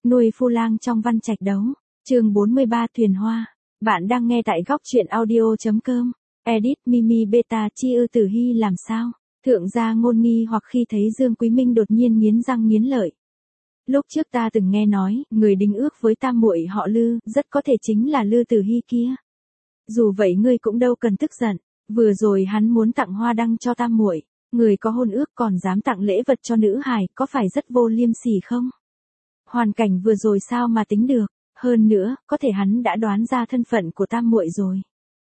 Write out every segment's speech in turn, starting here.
Nuôi phu lang trong văn trạch đấu. Chương 43 Thuyền Hoa. Bạn đang nghe tại góc truyện audio.com. Edit Mimi Beta Chi ư Tử Hy làm sao? Thượng gia ngôn nghi hoặc khi thấy Dương Quý Minh đột nhiên nghiến răng nghiến lợi. Lúc trước ta từng nghe nói, người đính ước với tam muội họ Lư, rất có thể chính là Lư Tử Hy kia. Dù vậy ngươi cũng đâu cần tức giận, vừa rồi hắn muốn tặng hoa đăng cho tam muội, người có hôn ước còn dám tặng lễ vật cho nữ hài, có phải rất vô liêm sỉ không? Hoàn cảnh vừa rồi sao mà tính được, hơn nữa, có thể hắn đã đoán ra thân phận của tam muội rồi.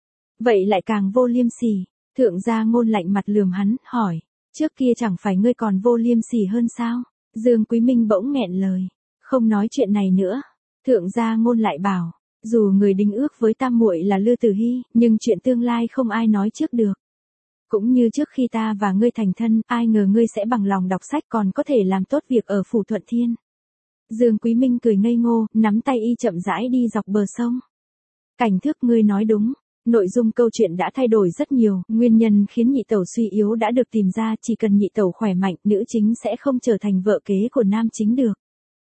Vậy lại càng vô liêm sỉ. Thượng gia ngôn lạnh mặt lườm hắn, hỏi, trước kia chẳng phải ngươi còn vô liêm sỉ hơn sao? Dương Quý Minh bỗng nghẹn lời, không nói chuyện này nữa. Thượng gia ngôn lại bảo, dù người đính ước với tam muội là Lư Tử Hy, nhưng chuyện tương lai không ai nói trước được. Cũng như trước khi ta và ngươi thành thân, ai ngờ ngươi sẽ bằng lòng đọc sách còn có thể làm tốt việc ở phủ Thuận Thiên. Dương Quý Minh cười ngây ngô, nắm tay y chậm rãi đi dọc bờ sông. Cảnh Thước, ngươi nói đúng. Nội dung câu chuyện đã thay đổi rất nhiều, nguyên nhân khiến nhị tẩu suy yếu đã được tìm ra, chỉ cần nhị tẩu khỏe mạnh, nữ chính sẽ không trở thành vợ kế của nam chính được.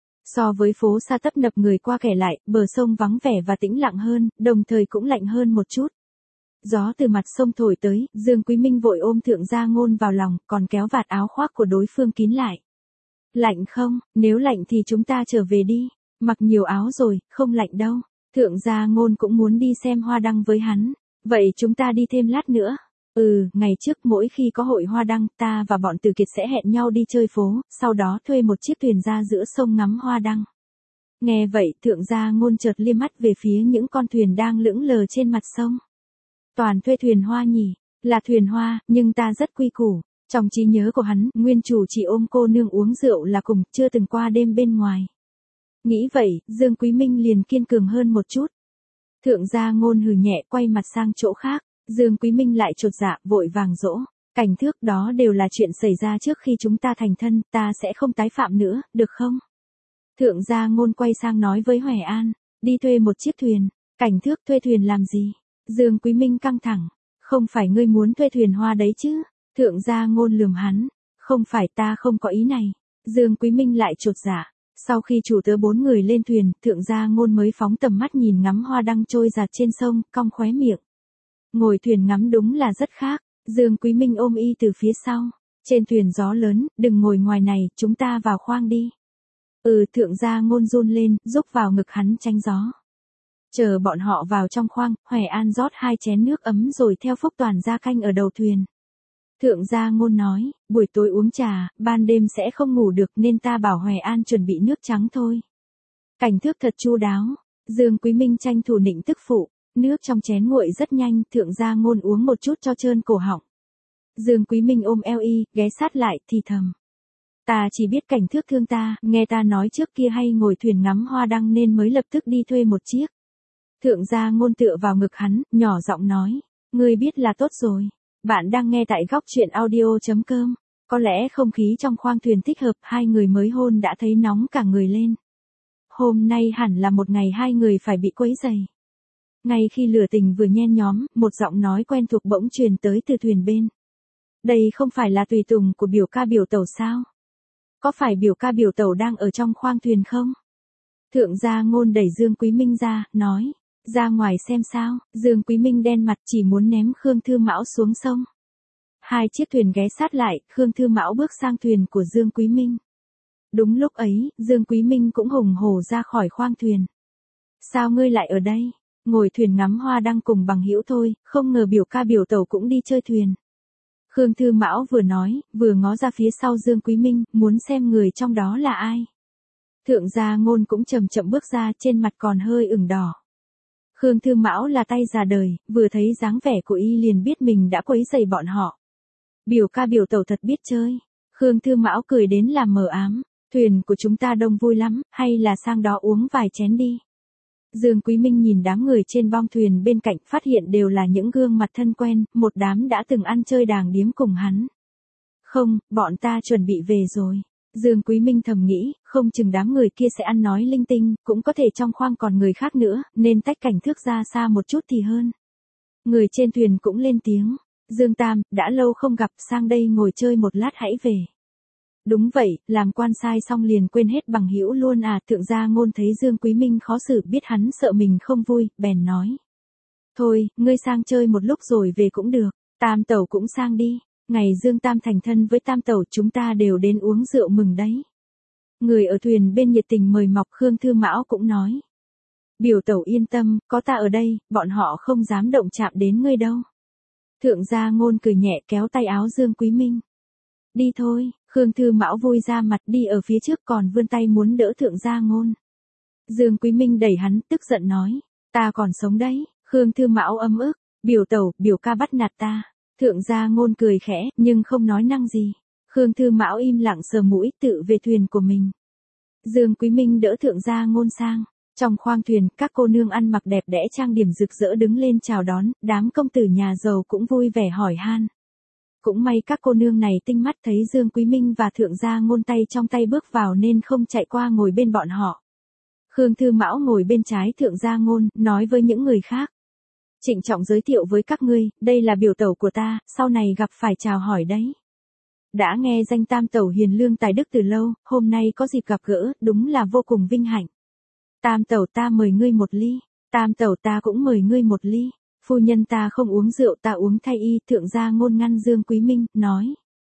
So với phố xa tấp nập người qua kẻ lại, bờ sông vắng vẻ và tĩnh lặng hơn, đồng thời cũng lạnh hơn một chút. Gió từ mặt sông thổi tới, Dương Quý Minh vội ôm Thượng gia ngôn vào lòng, còn kéo vạt áo khoác của đối phương kín lại. Lạnh không? Nếu lạnh thì chúng ta trở về đi. Mặc nhiều áo rồi, không lạnh đâu. Thượng gia ngôn cũng muốn đi xem hoa đăng với hắn. Vậy chúng ta đi thêm lát nữa. Ngày trước mỗi khi có hội hoa đăng, ta và bọn Từ Kiệt sẽ hẹn nhau đi chơi phố, sau đó thuê một chiếc thuyền ra giữa sông ngắm hoa đăng. Nghe vậy, thượng gia ngôn chợt liếc mắt về phía những con thuyền đang lững lờ trên mặt sông. Toàn thuê thuyền hoa nhỉ? Là thuyền hoa, nhưng ta rất quy củ. Trong trí nhớ của hắn, nguyên chủ chỉ ôm cô nương uống rượu là cùng, chưa từng qua đêm bên ngoài. Nghĩ vậy, Dương Quý Minh liền kiên cường hơn một chút. Thượng gia ngôn hừ nhẹ, quay mặt sang chỗ khác. Dương Quý Minh lại chột dạ, vội vàng dỗ. Cảnh Thước, đó đều là chuyện xảy ra trước khi chúng ta thành thân, ta sẽ không tái phạm nữa, được không? Thượng gia ngôn quay sang nói với Hoè An, đi thuê một chiếc thuyền. Cảnh Thước, thuê thuyền làm gì? Dương Quý Minh căng thẳng. Không phải ngươi muốn thuê thuyền hoa đấy chứ? Thượng gia ngôn lườm hắn. Không phải, ta không có ý này. Dương Quý Minh lại chột dạ. Sau khi chủ tớ 4 người lên thuyền, thượng gia ngôn mới phóng tầm mắt nhìn ngắm hoa đăng trôi dạt trên sông, cong khóe miệng. Ngồi thuyền ngắm đúng là rất khác. Dương Quý Minh ôm y từ phía sau. Trên thuyền gió lớn, đừng ngồi ngoài này, chúng ta vào khoang đi. Thượng gia ngôn run lên, rúc vào ngực hắn tránh gió. Chờ bọn họ vào trong khoang, Hoè An rót 2 chén nước ấm rồi theo Phúc Toàn ra canh ở đầu thuyền. Thượng gia ngôn nói, buổi tối uống trà, ban đêm sẽ không ngủ được nên ta bảo Hoè An chuẩn bị nước trắng thôi. Cảnh Thước thật chu đáo. Dương Quý Minh tranh thủ nịnh tức phụ. Nước trong chén nguội rất nhanh, thượng gia ngôn uống một chút cho trơn cổ họng. Dương Quý Minh ôm eo y, ghé sát lại, thì thầm. Ta chỉ biết Cảnh Thước thương ta, nghe ta nói trước kia hay ngồi thuyền ngắm hoa đăng nên mới lập tức đi thuê một chiếc. Thượng gia ngôn tựa vào ngực hắn, nhỏ giọng nói, ngươi biết là tốt rồi. Bạn đang nghe tại góc truyện audio.com. Có lẽ không khí trong khoang thuyền thích hợp, 2 người mới hôn đã thấy nóng cả người lên. Hôm nay hẳn là một ngày 2 người phải bị quấy rầy. Ngay khi lửa tình vừa nhen nhóm, một giọng nói quen thuộc bỗng truyền tới từ thuyền bên. Đây không phải là tùy tùng của biểu ca biểu tẩu sao? Có phải biểu ca biểu tẩu đang ở trong khoang thuyền không? Thượng gia ngôn đẩy Dương Quý Minh ra, nói. Ra ngoài xem sao. Dương Quý Minh đen mặt, chỉ muốn ném Khương Thư Mão xuống sông. 2 chiếc thuyền ghé sát lại, Khương Thư Mão bước sang thuyền của Dương Quý Minh. Đúng lúc ấy, Dương Quý Minh cũng hùng hổ ra khỏi khoang thuyền. Sao ngươi lại ở đây? Ngồi thuyền ngắm hoa đăng cùng bằng hữu thôi, không ngờ biểu ca biểu tẩu cũng đi chơi thuyền. Khương Thư Mão vừa nói, vừa ngó ra phía sau Dương Quý Minh, muốn xem người trong đó là ai. Thượng gia ngôn cũng chậm chậm bước ra, trên mặt còn hơi ửng đỏ. Khương Thư Mão là tay già đời, vừa thấy dáng vẻ của y liền biết mình đã quấy rầy bọn họ. Biểu ca biểu tẩu thật biết chơi. Khương Thư Mão cười đến làm mờ ám. Thuyền của chúng ta đông vui lắm, hay là sang đó uống vài chén đi. Dương Quý Minh nhìn đám người trên bong thuyền bên cạnh, phát hiện đều là những gương mặt thân quen, một đám đã từng ăn chơi đàng điếm cùng hắn. Không, bọn ta chuẩn bị về rồi. Dương Quý Minh thầm nghĩ, không chừng đám người kia sẽ ăn nói linh tinh, cũng có thể trong khoang còn người khác nữa, nên tách Cảnh Thước ra xa một chút thì hơn. Người trên thuyền cũng lên tiếng. Dương Tam, đã lâu không gặp, sang đây ngồi chơi một lát hãy về. Đúng vậy, làm quan sai xong liền quên hết bằng hữu luôn à. Thượng gia Ngôn thấy Dương Quý Minh khó xử, biết hắn sợ mình không vui, bèn nói. Thôi, ngươi sang chơi một lúc rồi về cũng được, Tam tẩu cũng sang đi. Ngày Dương Tam thành thân với Tam tẩu chúng ta đều đến uống rượu mừng đấy. Người ở thuyền bên nhiệt tình mời mọc. Khương Thư Mão cũng nói. Biểu tẩu yên tâm, có ta ở đây, bọn họ không dám động chạm đến ngươi đâu. Thượng gia Ngôn cười nhẹ kéo tay áo Dương Quý Minh. Đi thôi, Khương Thư Mão vui ra mặt đi ở phía trước còn vươn tay muốn đỡ Thượng gia Ngôn. Dương Quý Minh đẩy hắn tức giận nói. Ta còn sống đấy. Khương Thư Mão ấm ức. Biểu tẩu, biểu ca bắt nạt ta. Thượng gia Ngôn cười khẽ nhưng không nói năng gì. Khương Thư Mão im lặng sờ mũi tự về thuyền của mình. Dương Quý Minh đỡ Thượng gia Ngôn sang. Trong khoang thuyền, các cô nương ăn mặc đẹp đẽ trang điểm rực rỡ đứng lên chào đón, đám công tử nhà giàu cũng vui vẻ hỏi han. Cũng may các cô nương này tinh mắt thấy Dương Quý Minh và Thượng gia Ngôn tay trong tay bước vào nên không chạy qua ngồi bên bọn họ. Khương Thư Mão ngồi bên trái Thượng gia Ngôn, nói với những người khác. Trịnh trọng giới thiệu với các ngươi, đây là biểu tẩu của ta, sau này gặp phải chào hỏi đấy. Đã nghe danh Tam tẩu hiền lương tài đức từ lâu, hôm nay có dịp gặp gỡ, đúng là vô cùng vinh hạnh. Tam tẩu ta mời ngươi một ly, Tam tẩu ta cũng mời ngươi một ly. Phu nhân ta không uống rượu, ta uống thay y. Thượng gia Ngôn ngăn Dương Quý Minh, nói.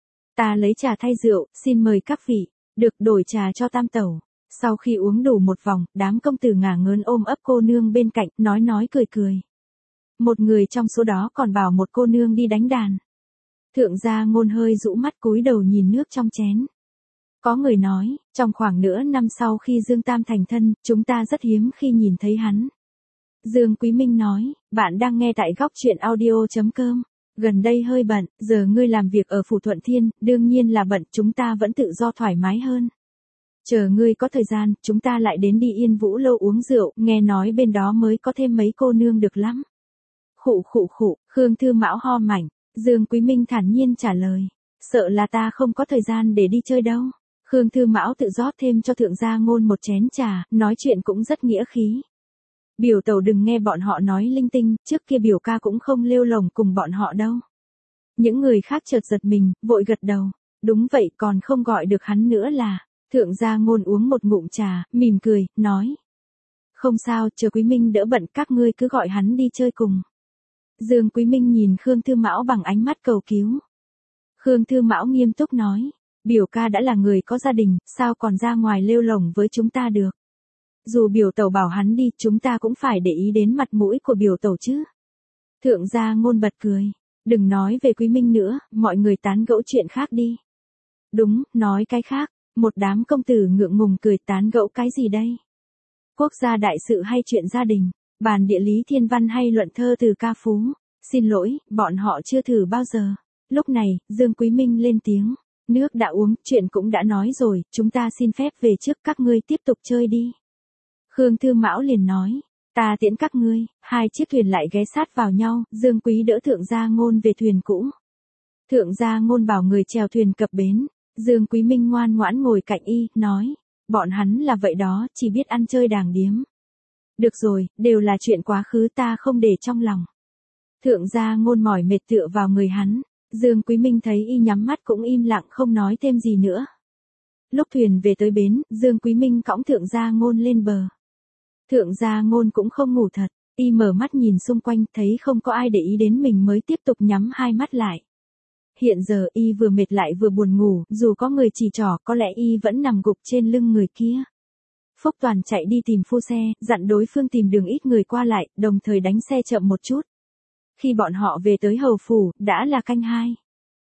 Ta lấy trà thay rượu, xin mời các vị, được đổi trà cho Tam tẩu. Sau khi uống đủ một vòng, đám công tử ngả ngớn ôm ấp cô nương bên cạnh, nói cười cười. Một người trong số đó còn bảo một cô nương đi đánh đàn. Thượng gia Ngôn hơi rũ mắt cúi đầu nhìn nước trong chén. Có người nói, trong khoảng nửa năm sau khi Dương Tam thành thân, chúng ta rất hiếm khi nhìn thấy hắn. Dương Quý Minh nói, bạn đang nghe tại góc truyện audio.com. Gần đây hơi bận, giờ ngươi làm việc ở Phủ Thuận Thiên, đương nhiên là bận, chúng ta vẫn tự do thoải mái hơn. Chờ ngươi có thời gian, chúng ta lại đến đi Yên Vũ Lâu uống rượu, nghe nói bên đó mới có thêm mấy cô nương được lắm. Khụ, Khương Thư Mão ho mảnh. Dương Quý Minh thản nhiên trả lời, sợ là ta không có thời gian để đi chơi đâu. Khương Thư Mão tự rót thêm cho Thượng gia Ngôn một chén trà, nói chuyện cũng rất nghĩa khí. Biểu tẩu đừng nghe bọn họ nói linh tinh, trước kia biểu ca cũng không lêu lồng cùng bọn họ đâu. Những người khác chợt giật mình, vội gật đầu. Đúng vậy, còn không gọi được hắn nữa là. Thượng gia Ngôn uống một ngụm trà, mỉm cười, nói. Không sao, chờ Quý Minh đỡ bận, các ngươi cứ gọi hắn đi chơi cùng. Dương Quý Minh nhìn Khương Thư Mão bằng ánh mắt cầu cứu. Khương Thư Mão nghiêm túc nói. Biểu ca đã là người có gia đình, sao còn ra ngoài lêu lồng với chúng ta được. Dù biểu tẩu bảo hắn đi, chúng ta cũng phải để ý đến mặt mũi của biểu tẩu chứ. Thượng gia Ngôn bật cười. Đừng nói về Quý Minh nữa, mọi người tán gẫu chuyện khác đi. Đúng, nói cái khác. Một đám công tử ngượng ngùng cười. Tán gẫu cái gì đây? Quốc gia đại sự hay chuyện gia đình? Bàn địa lý thiên văn hay luận thơ từ ca phú? Xin lỗi, bọn họ chưa thử bao giờ. Lúc này, Dương Quý Minh lên tiếng. Nước đã uống, chuyện cũng đã nói rồi, chúng ta xin phép về trước, các ngươi tiếp tục chơi đi. Khương Thư Mão liền nói, ta tiễn các ngươi. Hai chiếc thuyền lại ghé sát vào nhau, Dương Quý đỡ Thượng gia Ngôn về thuyền cũ. Thượng gia Ngôn bảo người chèo thuyền cập bến, Dương Quý Minh ngoan ngoãn ngồi cạnh y, nói, bọn hắn là vậy đó, chỉ biết ăn chơi đàng điếm. Được rồi, đều là chuyện quá khứ, ta không để trong lòng. Thượng gia Ngôn mỏi mệt tựa vào người hắn. Dương Quý Minh thấy y nhắm mắt cũng im lặng không nói thêm gì nữa. Lúc thuyền về tới bến, Dương Quý Minh cõng Thượng gia Ngôn lên bờ. Thượng gia Ngôn cũng không ngủ thật, y mở mắt nhìn xung quanh, thấy không có ai để ý đến mình mới tiếp tục nhắm hai mắt lại. Hiện giờ y vừa mệt lại vừa buồn ngủ, dù có người chỉ trỏ có lẽ y vẫn nằm gục trên lưng người kia. Phúc Toàn chạy đi tìm phu xe, dặn đối phương tìm đường ít người qua lại, đồng thời đánh xe chậm một chút. Khi bọn họ về tới hầu phủ, đã là canh 2.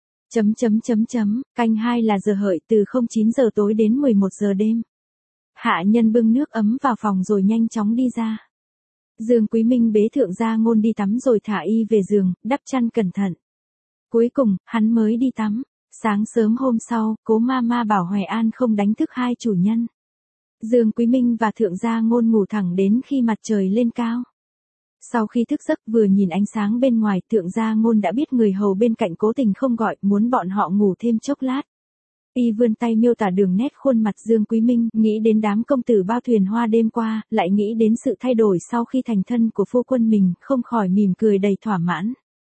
Canh 2 là giờ hợi từ 09 giờ tối đến 11 giờ đêm. Hạ nhân bưng nước ấm vào phòng rồi nhanh chóng đi ra. Dương Quý Minh bế Thượng gia Ngôn đi tắm rồi thả y về giường, đắp chăn cẩn thận. Cuối cùng, hắn mới đi tắm. Sáng sớm hôm sau, cố ma bảo Hoài An không đánh thức hai chủ nhân. Dương Quý Minh và Thượng gia Ngôn ngủ thẳng đến khi mặt trời lên cao. Sau khi thức giấc vừa nhìn ánh sáng bên ngoài, Thượng gia Ngôn đã biết người hầu bên cạnh cố tình không gọi, muốn bọn họ ngủ thêm chốc lát. Y vươn tay miêu tả đường nét khuôn mặt Dương Quý Minh, nghĩ đến đám công tử bao thuyền hoa đêm qua, lại nghĩ đến sự thay đổi sau khi thành thân của phu quân mình, không khỏi mỉm cười đầy thỏa mãn.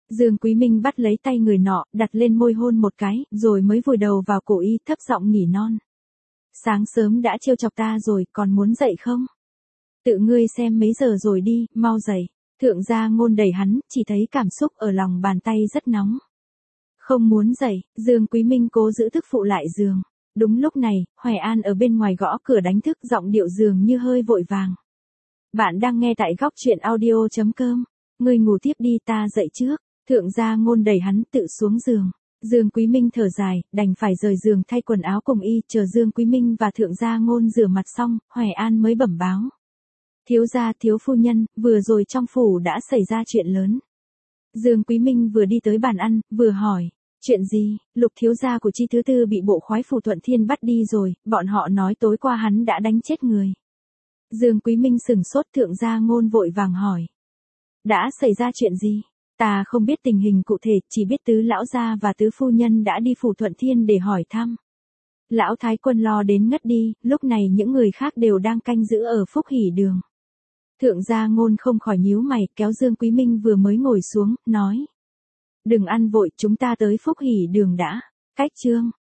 Dương Quý Minh bắt lấy tay người nọ, đặt lên môi hôn một cái, rồi mới vùi đầu vào cổ y, thấp giọng nỉ non. Sáng sớm đã trêu chọc ta rồi, còn muốn dậy không? Tự ngươi xem mấy giờ rồi đi, mau dậy. Thượng gia Ngôn đẩy hắn, chỉ thấy cảm xúc ở lòng bàn tay rất nóng. Không muốn dậy, Dương Quý Minh cố giữ thức phụ lại giường. Đúng lúc này, Hoài An ở bên ngoài gõ cửa đánh thức, giọng điệu dường như hơi vội vàng. Bạn đang nghe tại góc truyện audio.com. Ngươi ngủ tiếp đi, ta dậy trước. Thượng gia Ngôn đẩy hắn tự xuống giường. Dương Quý Minh thở dài, đành phải rời giường thay quần áo cùng y, chờ Dương Quý Minh và Thượng gia Ngôn rửa mặt xong, Hoài An mới bẩm báo. Thiếu gia, thiếu phu nhân, vừa rồi trong phủ đã xảy ra chuyện lớn. Dương Quý Minh vừa đi tới bàn ăn, vừa hỏi. Chuyện gì? Lục thiếu gia của Chi thứ tư bị bộ khoái phủ Thuận Thiên bắt đi rồi, bọn họ nói tối qua hắn đã đánh chết người. Dương Quý Minh sửng sốt, Thượng gia Ngôn vội vàng hỏi. Đã xảy ra chuyện gì? Ta không biết tình hình cụ thể, chỉ biết tứ lão gia và tứ phu nhân đã đi phủ Thuận Thiên để hỏi thăm. Lão thái quân lo đến ngất đi, lúc này những người khác đều đang canh giữ ở Phúc Hỷ Đường. Thượng gia Ngôn không khỏi nhíu mày, kéo Dương Quý Minh vừa mới ngồi xuống, nói. Đừng ăn vội, chúng ta tới Phúc Hỷ Đường đã. Cách chương.